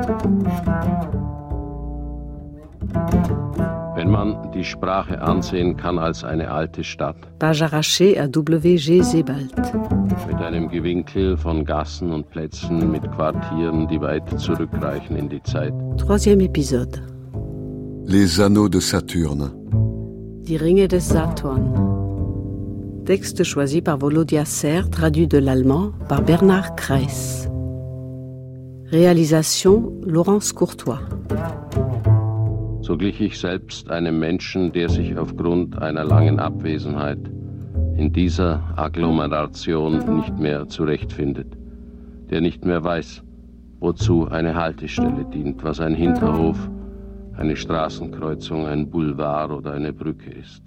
Wenn man die Sprache ansehen kann als eine alte Stadt. Page arrachée à W.G. Sebald. Mit einem Gewinkel von Gassen und Plätzen, mit Quartieren, die weit zurückreichen in die Zeit. Troisième épisode. Les anneaux de Saturne. Die Ringe des Saturn. Texte choisi par Volodya Ser, traduit de l'allemand par Bernard Kress. Réalisation Laurence Courtois. So glich ich selbst einem Menschen, der sich aufgrund einer langen Abwesenheit in dieser Agglomeration nicht mehr zurechtfindet, der nicht mehr weiß, wozu eine Haltestelle dient, was ein Hinterhof, eine Straßenkreuzung, ein Boulevard oder eine Brücke ist.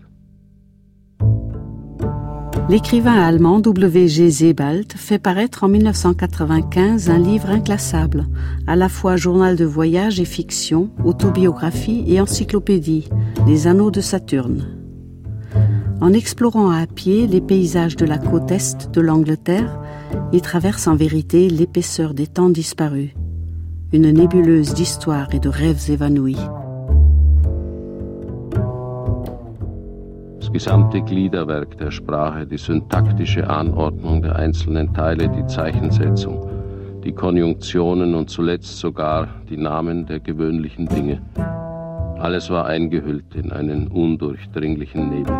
L'écrivain allemand W.G. Sebald fait paraître en 1995 un livre inclassable, à la fois journal de voyage et fiction, autobiographie et encyclopédie, Les Anneaux de Saturne. En explorant à pied les paysages de la côte est de l'Angleterre, il traverse en vérité l'épaisseur des temps disparus, une nébuleuse d'histoires et de rêves évanouis. Das gesamte Gliederwerk der Sprache, die syntaktische Anordnung der einzelnen Teile, die Zeichensetzung, die Konjunktionen und zuletzt sogar die Namen der gewöhnlichen Dinge. Alles war eingehüllt in einen undurchdringlichen Nebel.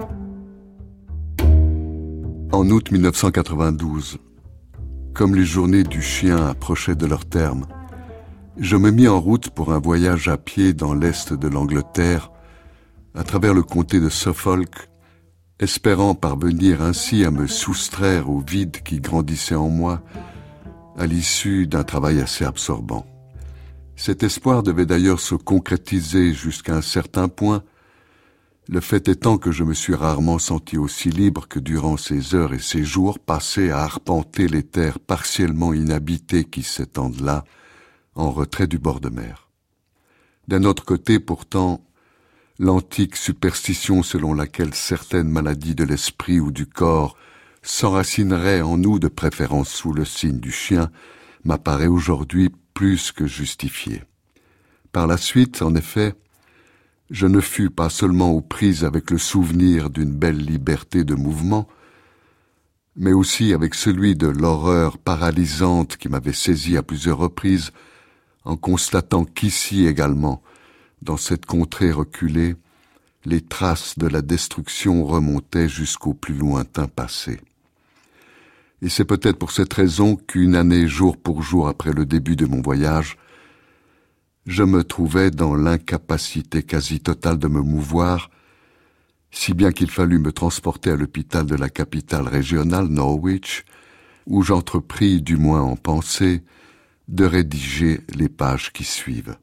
En août 1992, comme les journées du chien approchaient de leur terme, je me mis en route pour un voyage à pied dans l'est de l'Angleterre, à travers le comté de Suffolk, espérant parvenir ainsi à me soustraire au vide qui grandissait en moi à l'issue d'un travail assez absorbant. Cet espoir devait d'ailleurs se concrétiser jusqu'à un certain point, le fait étant que je me suis rarement senti aussi libre que durant ces heures et ces jours passés à arpenter les terres partiellement inhabitées qui s'étendent là, en retrait du bord de mer. D'un autre côté, pourtant, l'antique superstition selon laquelle certaines maladies de l'esprit ou du corps s'enracineraient en nous de préférence sous le signe du chien m'apparaît aujourd'hui plus que justifiée. Par la suite, en effet, je ne fus pas seulement aux prises avec le souvenir d'une belle liberté de mouvement, mais aussi avec celui de l'horreur paralysante qui m'avait saisi à plusieurs reprises en constatant qu'ici également, dans cette contrée reculée, les traces de la destruction remontaient jusqu'au plus lointain passé. Et c'est peut-être pour cette raison qu'une année jour pour jour après le début de mon voyage, je me trouvais dans l'incapacité quasi totale de me mouvoir, si bien qu'il fallut me transporter à l'hôpital de la capitale régionale, Norwich, où j'entrepris, du moins en pensée, de rédiger les pages qui suivent.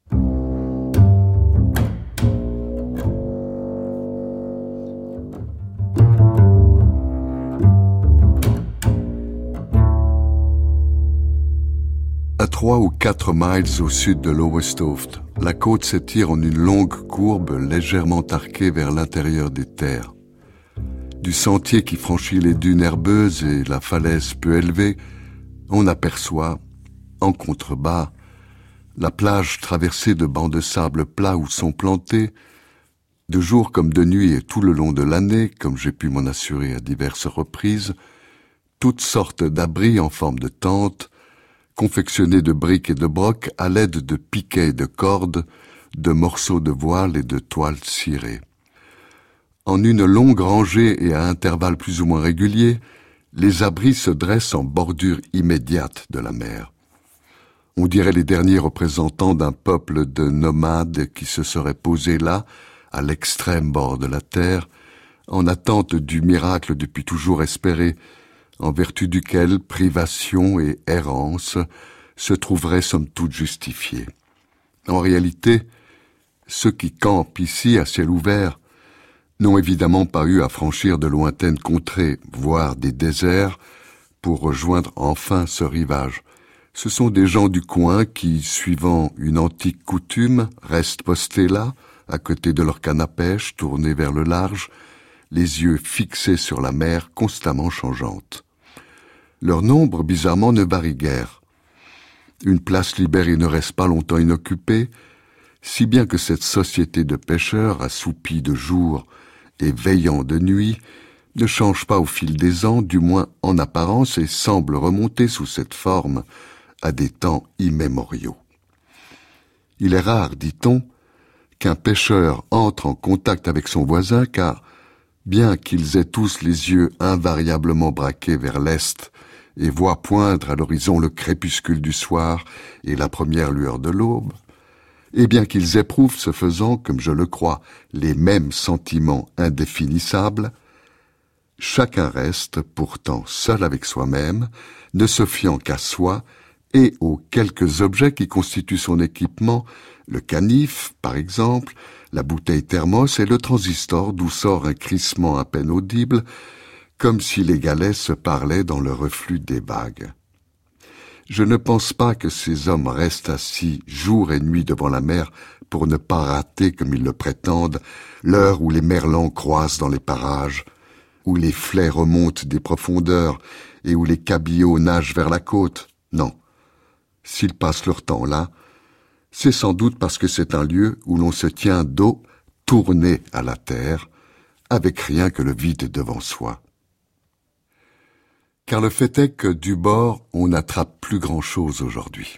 À 3 ou 4 miles au sud de Lowestoft, la côte s'étire en une longue courbe légèrement arquée vers l'intérieur des terres. Du sentier qui franchit les dunes herbeuses et la falaise peu élevée, on aperçoit, en contrebas, la plage traversée de bancs de sable plats où sont plantés, de jour comme de nuit et tout le long de l'année, comme j'ai pu m'en assurer à diverses reprises, toutes sortes d'abris en forme de tentes, confectionnés de briques et de brocs à l'aide de piquets et de cordes, de morceaux de voile et de toiles cirées. En une longue rangée et à intervalles plus ou moins réguliers, les abris se dressent en bordure immédiate de la mer. On dirait les derniers représentants d'un peuple de nomades qui se seraient posés là, à l'extrême bord de la terre, en attente du miracle depuis toujours espéré, en vertu duquel privation et errance se trouveraient somme toute justifiées. En réalité, ceux qui campent ici à ciel ouvert n'ont évidemment pas eu à franchir de lointaines contrées, voire des déserts, pour rejoindre enfin ce rivage. Ce sont des gens du coin qui, suivant une antique coutume, restent postés là, à côté de leur canne à pêche, tournés vers le large, les yeux fixés sur la mer constamment changeante. Leur nombre, bizarrement, ne varie guère. une place libérée ne reste pas longtemps inoccupée, si bien que cette société de pêcheurs, assoupie de jour et veillant de nuit, ne change pas au fil des ans, du moins en apparence, et semble remonter sous cette forme à des temps immémoriaux. Il est rare, dit-on, qu'un pêcheur entre en contact avec son voisin, car, bien qu'ils aient tous les yeux invariablement braqués vers l'est et voient poindre à l'horizon le crépuscule du soir et la première lueur de l'aube, et bien qu'ils éprouvent, ce faisant, comme je le crois, les mêmes sentiments indéfinissables, chacun reste pourtant seul avec soi-même, ne se fiant qu'à soi et aux quelques objets qui constituent son équipement, le canif, par exemple, la bouteille thermos et le transistor d'où sort un crissement à peine audible, comme si les galets se parlaient dans le reflux des vagues. Je ne pense pas que ces hommes restent assis jour et nuit devant la mer pour ne pas rater, comme ils le prétendent, l'heure où les merlans croisent dans les parages, où les flets remontent des profondeurs et où les cabillots nagent vers la côte. Non. S'ils passent leur temps là, c'est sans doute parce que c'est un lieu où l'on se tient dos tourné à la terre, avec rien que le vide devant soi. Car le fait est que du bord, on n'attrape plus grand-chose aujourd'hui.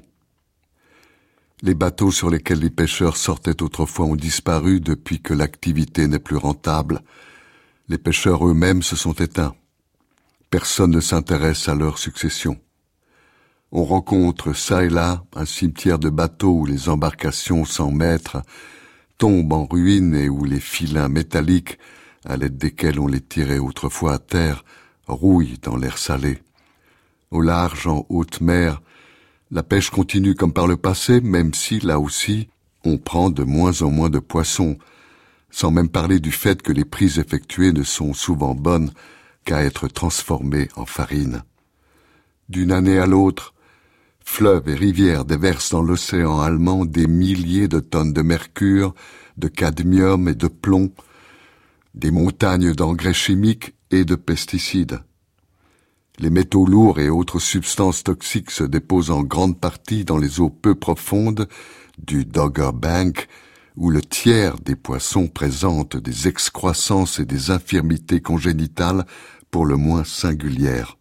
Les bateaux sur lesquels les pêcheurs sortaient autrefois ont disparu depuis que l'activité n'est plus rentable. Les pêcheurs eux-mêmes se sont éteints. Personne ne s'intéresse à leur succession. On rencontre çà et là un cimetière de bateaux où les embarcations sans maître tombent en ruine et où les filins métalliques, à l'aide desquels on les tirait autrefois à terre, rouillent dans l'air salé. Au large, en haute mer, la pêche continue comme par le passé, même si, là aussi, on prend de moins en moins de poissons, sans même parler du fait que les prises effectuées ne sont souvent bonnes qu'à être transformées en farine. D'une année à l'autre, fleuves et rivières déversent dans l'océan allemand des milliers de tonnes de mercure, de cadmium et de plomb, des montagnes d'engrais chimiques et de pesticides. Les métaux lourds et autres substances toxiques se déposent en grande partie dans les eaux peu profondes du Dogger Bank, où le tiers des poissons présentent des excroissances et des infirmités congénitales pour le moins singulières.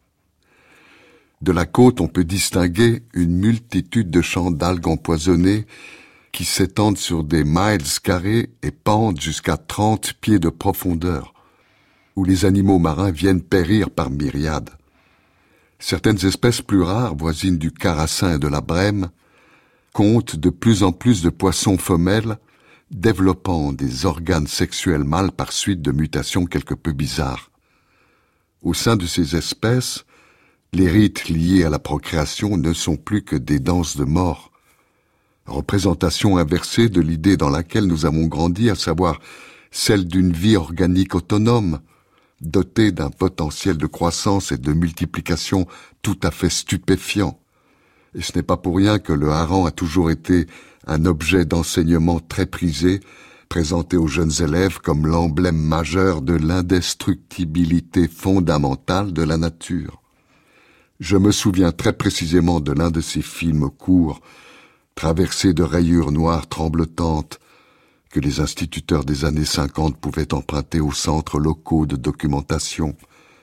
De la côte, on peut distinguer une multitude de champs d'algues empoisonnées qui s'étendent sur des miles carrés et pendent jusqu'à 30 pieds de profondeur, où les animaux marins viennent périr par myriades. Certaines espèces plus rares, voisines du carassin et de la brème, comptent de plus en plus de poissons femelles, développant des organes sexuels mâles par suite de mutations quelque peu bizarres. Au sein de ces espèces, les rites liés à la procréation ne sont plus que des danses de mort, représentation inversée de l'idée dans laquelle nous avons grandi, à savoir celle d'une vie organique autonome, dotée d'un potentiel de croissance et de multiplication tout à fait stupéfiant. Et ce n'est pas pour rien que le hareng a toujours été un objet d'enseignement très prisé, présenté aux jeunes élèves comme l'emblème majeur de l'indestructibilité fondamentale de la nature. Je me souviens très précisément de l'un de ces films courts, traversés de rayures noires tremblotantes, que les instituteurs des années 50 pouvaient emprunter aux centres locaux de documentation.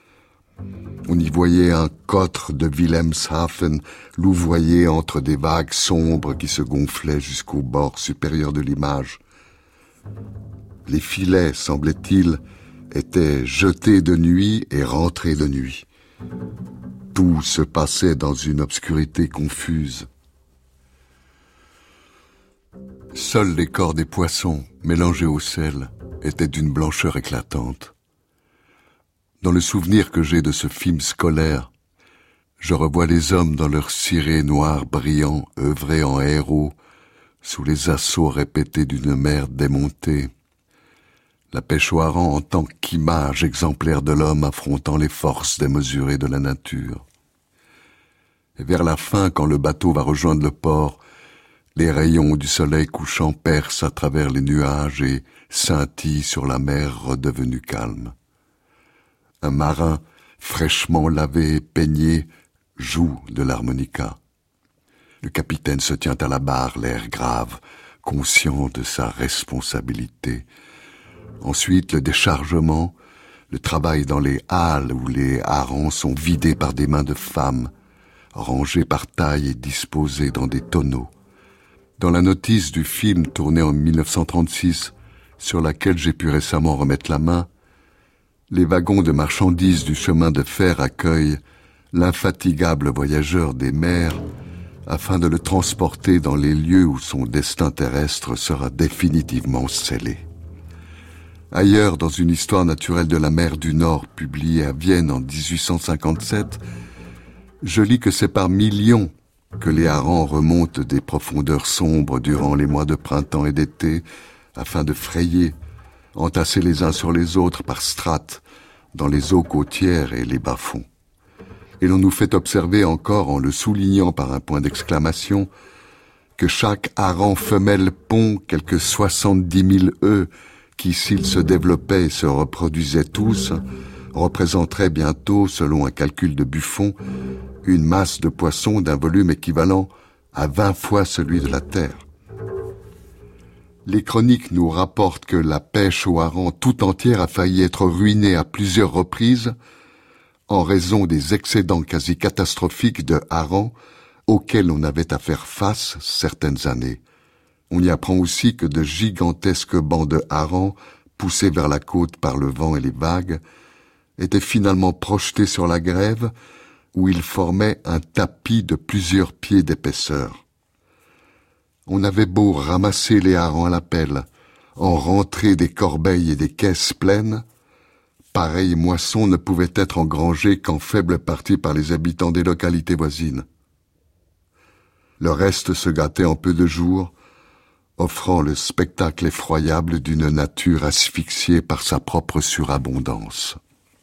On y voyait un cotre de Wilhelmshaven louvoyer entre des vagues sombres qui se gonflaient jusqu'au bord supérieur de l'image. Les filets, semblait-il, étaient jetés de nuit et rentrés de nuit. Tout se passait dans une obscurité confuse. Seuls les corps des poissons, mélangés au sel, étaient d'une blancheur éclatante. Dans le souvenir que j'ai de ce film scolaire, je revois les hommes dans leurs cirés noirs brillants œuvrer en héros sous les assauts répétés d'une mer démontée. La pêche au hareng en tant qu'image exemplaire de l'homme affrontant les forces démesurées de la nature. Et vers la fin, quand le bateau va rejoindre le port, les rayons du soleil couchant percent à travers les nuages et scintillent sur la mer redevenue calme. Un marin, fraîchement lavé et peigné, joue de l'harmonica. Le capitaine se tient à la barre, l'air grave, conscient de sa responsabilité. Ensuite, le déchargement, le travail dans les halles où les harengs sont vidés par des mains de femmes, rangés par taille et disposés dans des tonneaux. Dans la notice du film tourné en 1936, sur laquelle j'ai pu récemment remettre la main, les wagons de marchandises du chemin de fer accueillent l'infatigable voyageur des mers afin de le transporter dans les lieux où son destin terrestre sera définitivement scellé. Ailleurs, dans une histoire naturelle de la mer du Nord publiée à Vienne en 1857, je lis que c'est par millions que les harengs remontent des profondeurs sombres durant les mois de printemps et d'été afin de frayer, entassés les uns sur les autres par strates dans les eaux côtières et les bas-fonds. Et l'on nous fait observer encore, en le soulignant par un point d'exclamation, que chaque hareng femelle pond quelques 70 000 œufs qui, s'ils se développaient et se reproduisaient tous, représenteraient bientôt, selon un calcul de Buffon, une masse de poissons d'un volume équivalent à 20 fois celui de la Terre. Les chroniques nous rapportent que la pêche au hareng tout entière a failli être ruinée à plusieurs reprises en raison des excédents quasi catastrophiques de harengs auxquels on avait à faire face certaines années. On y apprend aussi que de gigantesques bancs de harengs, poussés vers la côte par le vent et les vagues, étaient finalement projetés sur la grève, où ils formaient un tapis de plusieurs pieds d'épaisseur. On avait beau ramasser les harengs à la pelle, en rentrer des corbeilles et des caisses pleines, pareille moisson ne pouvait être engrangée qu'en faible partie par les habitants des localités voisines. Le reste se gâtait en peu de jours, offrant le spectacle effroyable d'une nature asphyxiée par sa propre surabondance.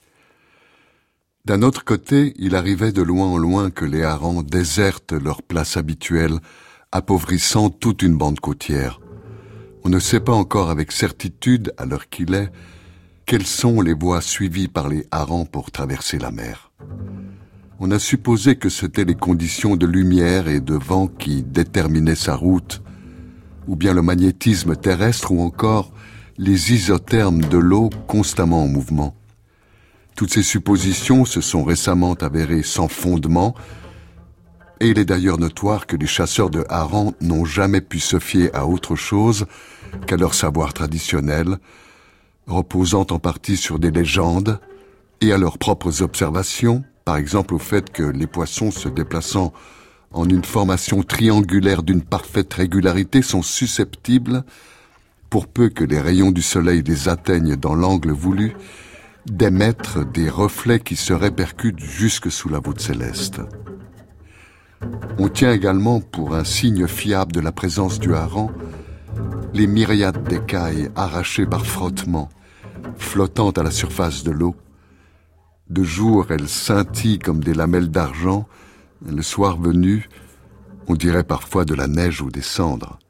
D'un autre côté, il arrivait de loin en loin que les harengs désertent leur place habituelle, appauvrissant toute une bande côtière. On ne sait pas encore avec certitude, à l'heure qu'il est, quelles sont les voies suivies par les harengs pour traverser la mer. On a supposé que c'étaient les conditions de lumière et de vent qui déterminaient sa route, ou bien le magnétisme terrestre, ou encore les isothermes de l'eau constamment en mouvement. Toutes ces suppositions se sont récemment avérées sans fondement, et il est d'ailleurs notoire que les chasseurs de harengs n'ont jamais pu se fier à autre chose qu'à leur savoir traditionnel, reposant en partie sur des légendes, et à leurs propres observations, par exemple au fait que les poissons se déplaçant en une formation triangulaire d'une parfaite régularité sont susceptibles, pour peu que les rayons du soleil les atteignent dans l'angle voulu, d'émettre des reflets qui se répercutent jusque sous la voûte céleste. On tient également pour un signe fiable de la présence du hareng les myriades d'écailles arrachées par frottement, flottant à la surface de l'eau. De jour, elles scintillent comme des lamelles d'argent, le soir venu, on dirait parfois de la neige ou des cendres.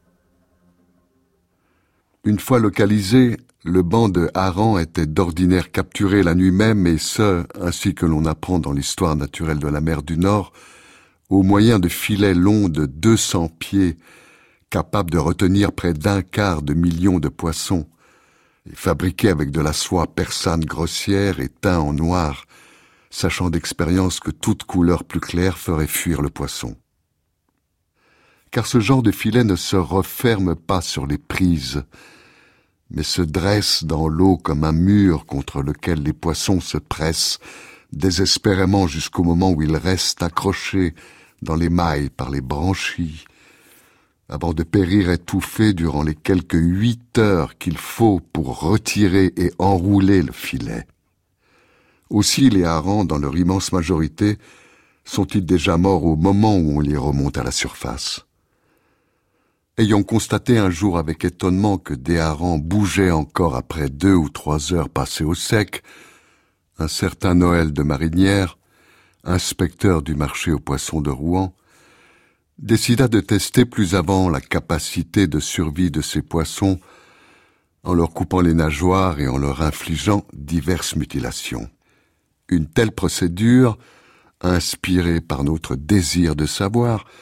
Une fois localisé, le banc de harengs était d'ordinaire capturé la nuit même, et ce, ainsi que l'on apprend dans l'histoire naturelle de la mer du Nord, au moyen de filets longs de 200 pieds, capables de retenir près d'1/4 de million de poissons, et fabriqués avec de la soie persane grossière et teint en noir, sachant d'expérience que toute couleur plus claire ferait fuir le poisson. Car ce genre de filet ne se referme pas sur les prises, mais se dresse dans l'eau comme un mur contre lequel les poissons se pressent désespérément jusqu'au moment où ils restent accrochés dans les mailles par les branchies, avant de périr étouffés durant les quelques 8 heures qu'il faut pour retirer et enrouler le filet. Aussi les harengs, dans leur immense majorité, sont-ils déjà morts au moment où on les remonte à la surface. Ayant constaté un jour avec étonnement que des harengs bougeaient encore après 2 ou 3 heures passées au sec, un certain Noël de Marinière, inspecteur du marché aux poissons de Rouen, décida de tester plus avant la capacité de survie de ces poissons en leur coupant les nageoires et en leur infligeant diverses mutilations. Une telle procédure, inspirée par notre désir de savoir,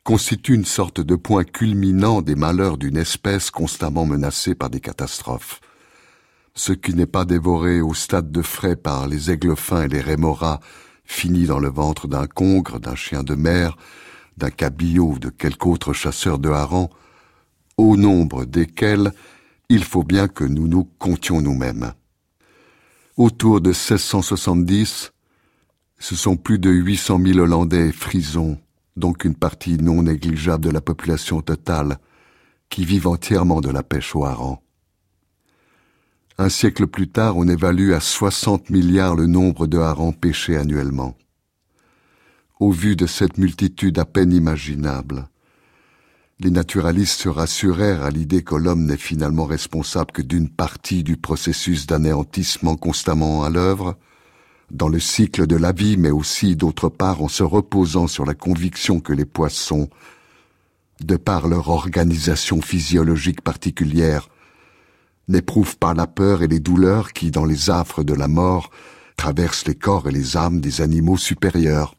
constitue une sorte de point culminant des malheurs d'une espèce constamment menacée par des catastrophes. Ce qui n'est pas dévoré au stade de frai par les aiglefins et les rémoras finit dans le ventre d'un congre, d'un chien de mer, d'un cabillaud ou de quelque autre chasseur de harengs, au nombre desquels il faut bien que nous nous comptions nous-mêmes. Autour de 1670, ce sont plus de 800 000 Hollandais frisons, donc une partie non négligeable de la population totale, qui vivent entièrement de la pêche au hareng. Un siècle plus tard, on évalue à 60 milliards le nombre de harengs pêchés annuellement. Au vu de cette multitude à peine imaginable, les naturalistes se rassurèrent à l'idée que l'homme n'est finalement responsable que d'une partie du processus d'anéantissement constamment à l'œuvre, dans le cycle de la vie, mais aussi, d'autre part, en se reposant sur la conviction que les poissons, de par leur organisation physiologique particulière, n'éprouvent pas la peur et les douleurs qui, dans les affres de la mort, traversent les corps et les âmes des animaux supérieurs.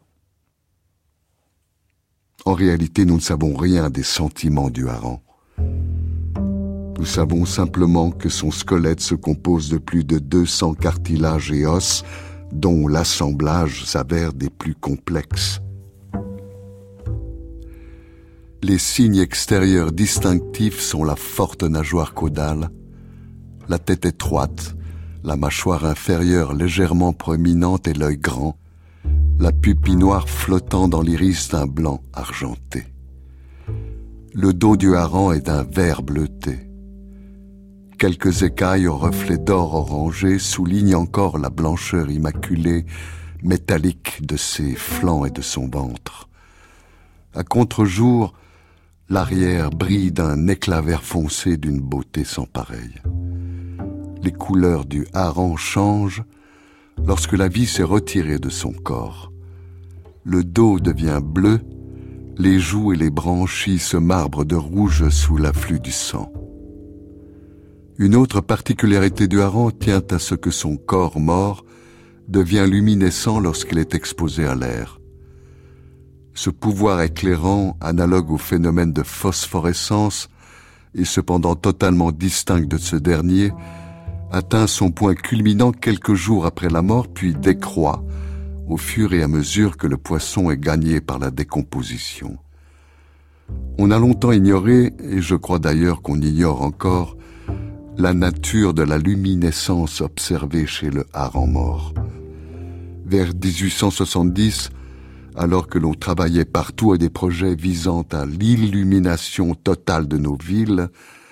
En réalité, nous ne savons rien des sentiments du hareng. Nous savons simplement que son squelette se compose de plus de 200 cartilages et os, dont l'assemblage s'avère des plus complexes. Les signes extérieurs distinctifs sont la forte nageoire caudale, la tête étroite, la mâchoire inférieure légèrement proéminente et l'œil grand, la pupille noire flottant dans l'iris d'un blanc argenté. Le dos du hareng est d'un vert bleuté. Quelques écailles au reflet d'or orangé soulignent encore la blancheur immaculée, métallique de ses flancs et de son ventre. À contre-jour, l'arrière brille d'un éclat vert foncé d'une beauté sans pareille. Les couleurs du hareng changent lorsque la vie s'est retirée de son corps. Le dos devient bleu, les joues et les branchies se marbrent de rouge sous l'afflux du sang. Une autre particularité du hareng tient à ce que son corps mort devient luminescent lorsqu'il est exposé à l'air. Ce pouvoir éclairant, analogue au phénomène de phosphorescence, et cependant totalement distinct de ce dernier, atteint son point culminant quelques jours après la mort, puis décroît au fur et à mesure que le poisson est gagné par la décomposition. On a longtemps ignoré, et je crois d'ailleurs qu'on ignore encore, la nature de la luminescence observée chez le hareng mort. Vers 1870, alors que l'on travaillait partout à des projets visant à l'illumination totale de nos villes,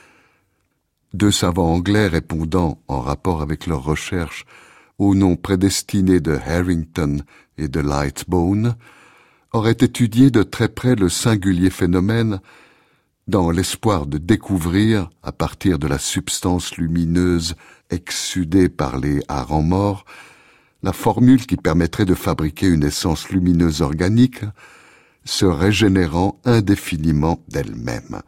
deux savants anglais répondant, en rapport avec leurs recherches, au nom prédestiné de Harrington et de Lightbone, auraient étudié de très près le singulier phénomène dans l'espoir de découvrir, à partir de la substance lumineuse exsudée par les harengs morts, la formule qui permettrait de fabriquer une essence lumineuse organique se régénérant indéfiniment d'elle-même.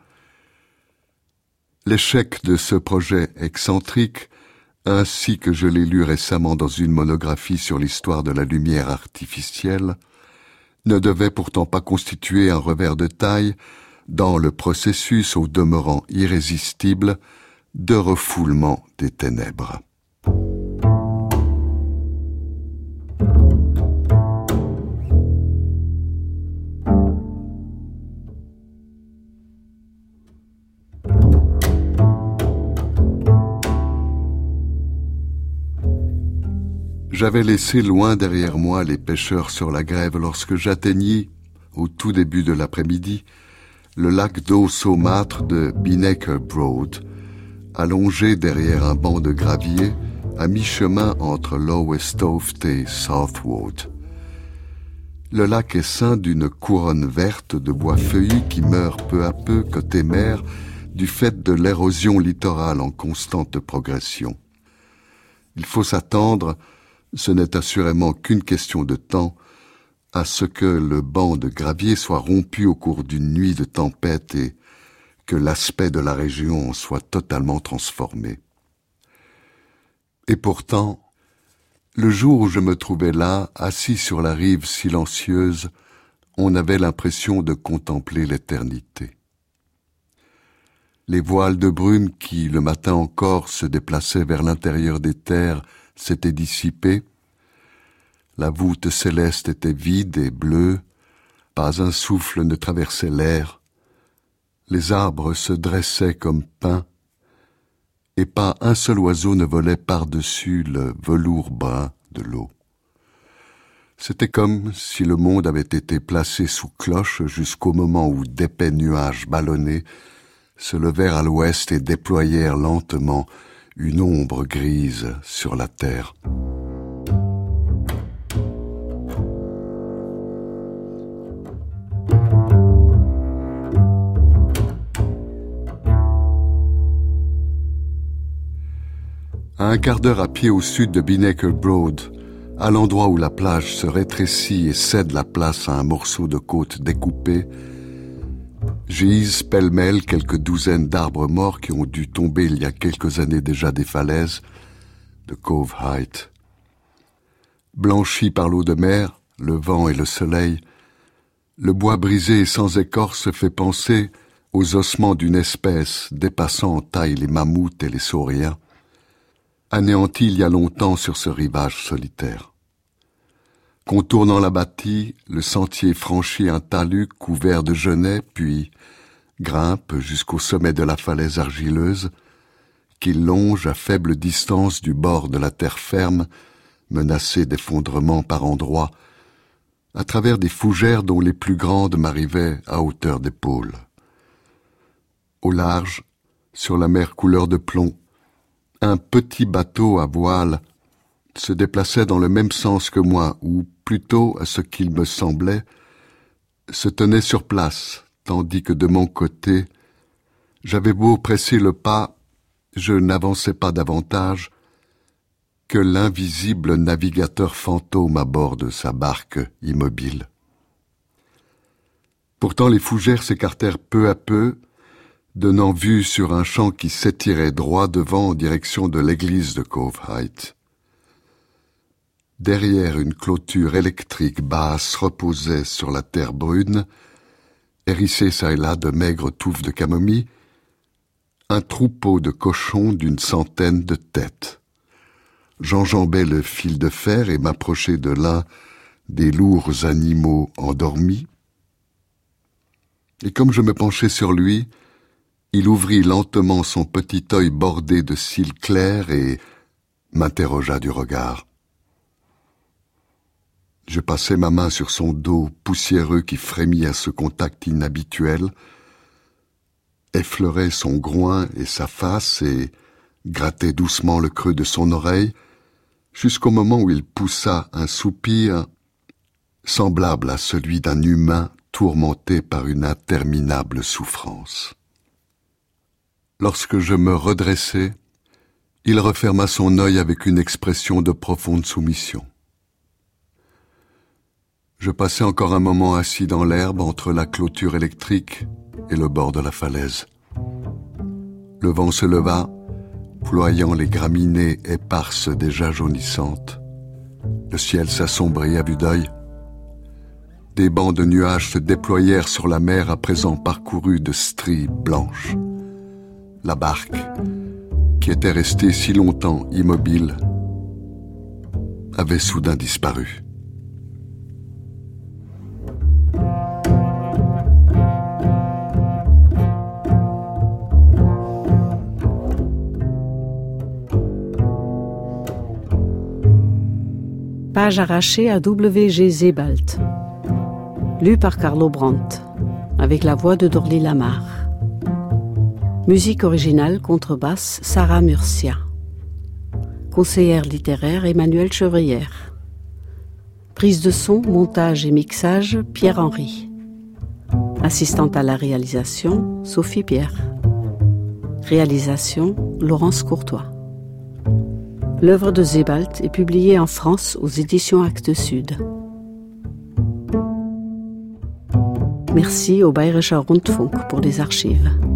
L'échec de ce projet excentrique, ainsi que je l'ai lu récemment dans une monographie sur l'histoire de la lumière artificielle, ne devait pourtant pas constituer un revers de taille dans le processus au demeurant irrésistible de refoulement des ténèbres. J'avais laissé loin derrière moi les pêcheurs sur la grève lorsque j'atteignis, au tout début de l'après-midi, le lac d'eau saumâtre de Binnaker Broad, allongé derrière un banc de gravier à mi-chemin entre Lowestoft et Southwold. Le lac est ceint d'une couronne verte de bois feuillus qui meurt peu à peu côté mer du fait de l'érosion littorale en constante progression. Il faut s'attendre, ce n'est assurément qu'une question de temps, à ce que le banc de gravier soit rompu au cours d'une nuit de tempête et que l'aspect de la région en soit totalement transformé. Et pourtant, le jour où je me trouvais là, assis sur la rive silencieuse, on avait l'impression de contempler l'éternité. Les voiles de brume qui, le matin encore, se déplaçaient vers l'intérieur des terres s'étaient dissipés. La voûte céleste était vide et bleue, pas un souffle ne traversait l'air. Les arbres se dressaient comme pins, et pas un seul oiseau ne volait par-dessus le velours brun de l'eau. C'était comme si le monde avait été placé sous cloche jusqu'au moment où d'épais nuages ballonnés se levèrent à l'ouest et déployèrent lentement une ombre grise sur la terre. À un quart d'heure à pied au sud de Binnacle Broad, à l'endroit où la plage se rétrécit et cède la place à un morceau de côte découpé, gisent pêle-mêle quelques douzaines d'arbres morts qui ont dû tomber il y a quelques années déjà des falaises de Cove Height. Blanchi par l'eau de mer, le vent et le soleil, le bois brisé et sans écorce fait penser aux ossements d'une espèce dépassant en taille les mammouths et les sauriens, anéantis il y a longtemps sur ce rivage solitaire. Contournant la bâtie, le sentier franchit un talus couvert de genêts, puis grimpe jusqu'au sommet de la falaise argileuse, qu'il longe à faible distance du bord de la terre ferme, menacée d'effondrement par endroits, à travers des fougères dont les plus grandes m'arrivaient à hauteur d'épaule. Au large, sur la mer couleur de plomb, un petit bateau à voile se déplaçait dans le même sens que moi, ou plutôt, à ce qu'il me semblait, se tenait sur place, tandis que de mon côté, j'avais beau presser le pas, je n'avançais pas davantage que l'invisible navigateur fantôme à bord de sa barque immobile. Pourtant les fougères s'écartèrent peu à peu, donnant vue sur un champ qui s'étirait droit devant en direction de l'église de Cove Height. Derrière une clôture électrique basse reposait sur la terre brune, hérissée çà et là de maigres touffes de camomille, un troupeau de cochons d'une centaine de têtes. J'enjambais le fil de fer et m'approchais de l'un des lourds animaux endormis. Et comme je me penchais sur lui, il ouvrit lentement son petit œil bordé de cils clairs et m'interrogea du regard. Je passai ma main sur son dos poussiéreux qui frémit à ce contact inhabituel, effleurai son groin et sa face et grattai doucement le creux de son oreille, jusqu'au moment où il poussa un soupir semblable à celui d'un humain tourmenté par une interminable souffrance. Lorsque je me redressai, il referma son œil avec une expression de profonde soumission. Je passai encore un moment assis dans l'herbe entre la clôture électrique et le bord de la falaise. Le vent se leva, ployant les graminées éparses déjà jaunissantes. Le ciel s'assombrit à vue d'œil. Des bancs de nuages se déployèrent sur la mer à présent parcourue de stries blanches. La barque, qui était restée si longtemps immobile, avait soudain disparu. Page arrachée à W.G. Sebald. Lu par Carlo Brandt, avec la voix de Dorly Lamarre. Musique originale, contrebasse, Sarah Murcia. Conseillère littéraire, Emmanuelle Chevrière. Prise de son, montage et mixage, Pierre-Henry. Assistante à la réalisation, Sophie Pierre. Réalisation, Laurence Courtois. L'œuvre de Sebald est publiée en France aux éditions Actes Sud. Merci au Bayerischer Rundfunk pour les archives.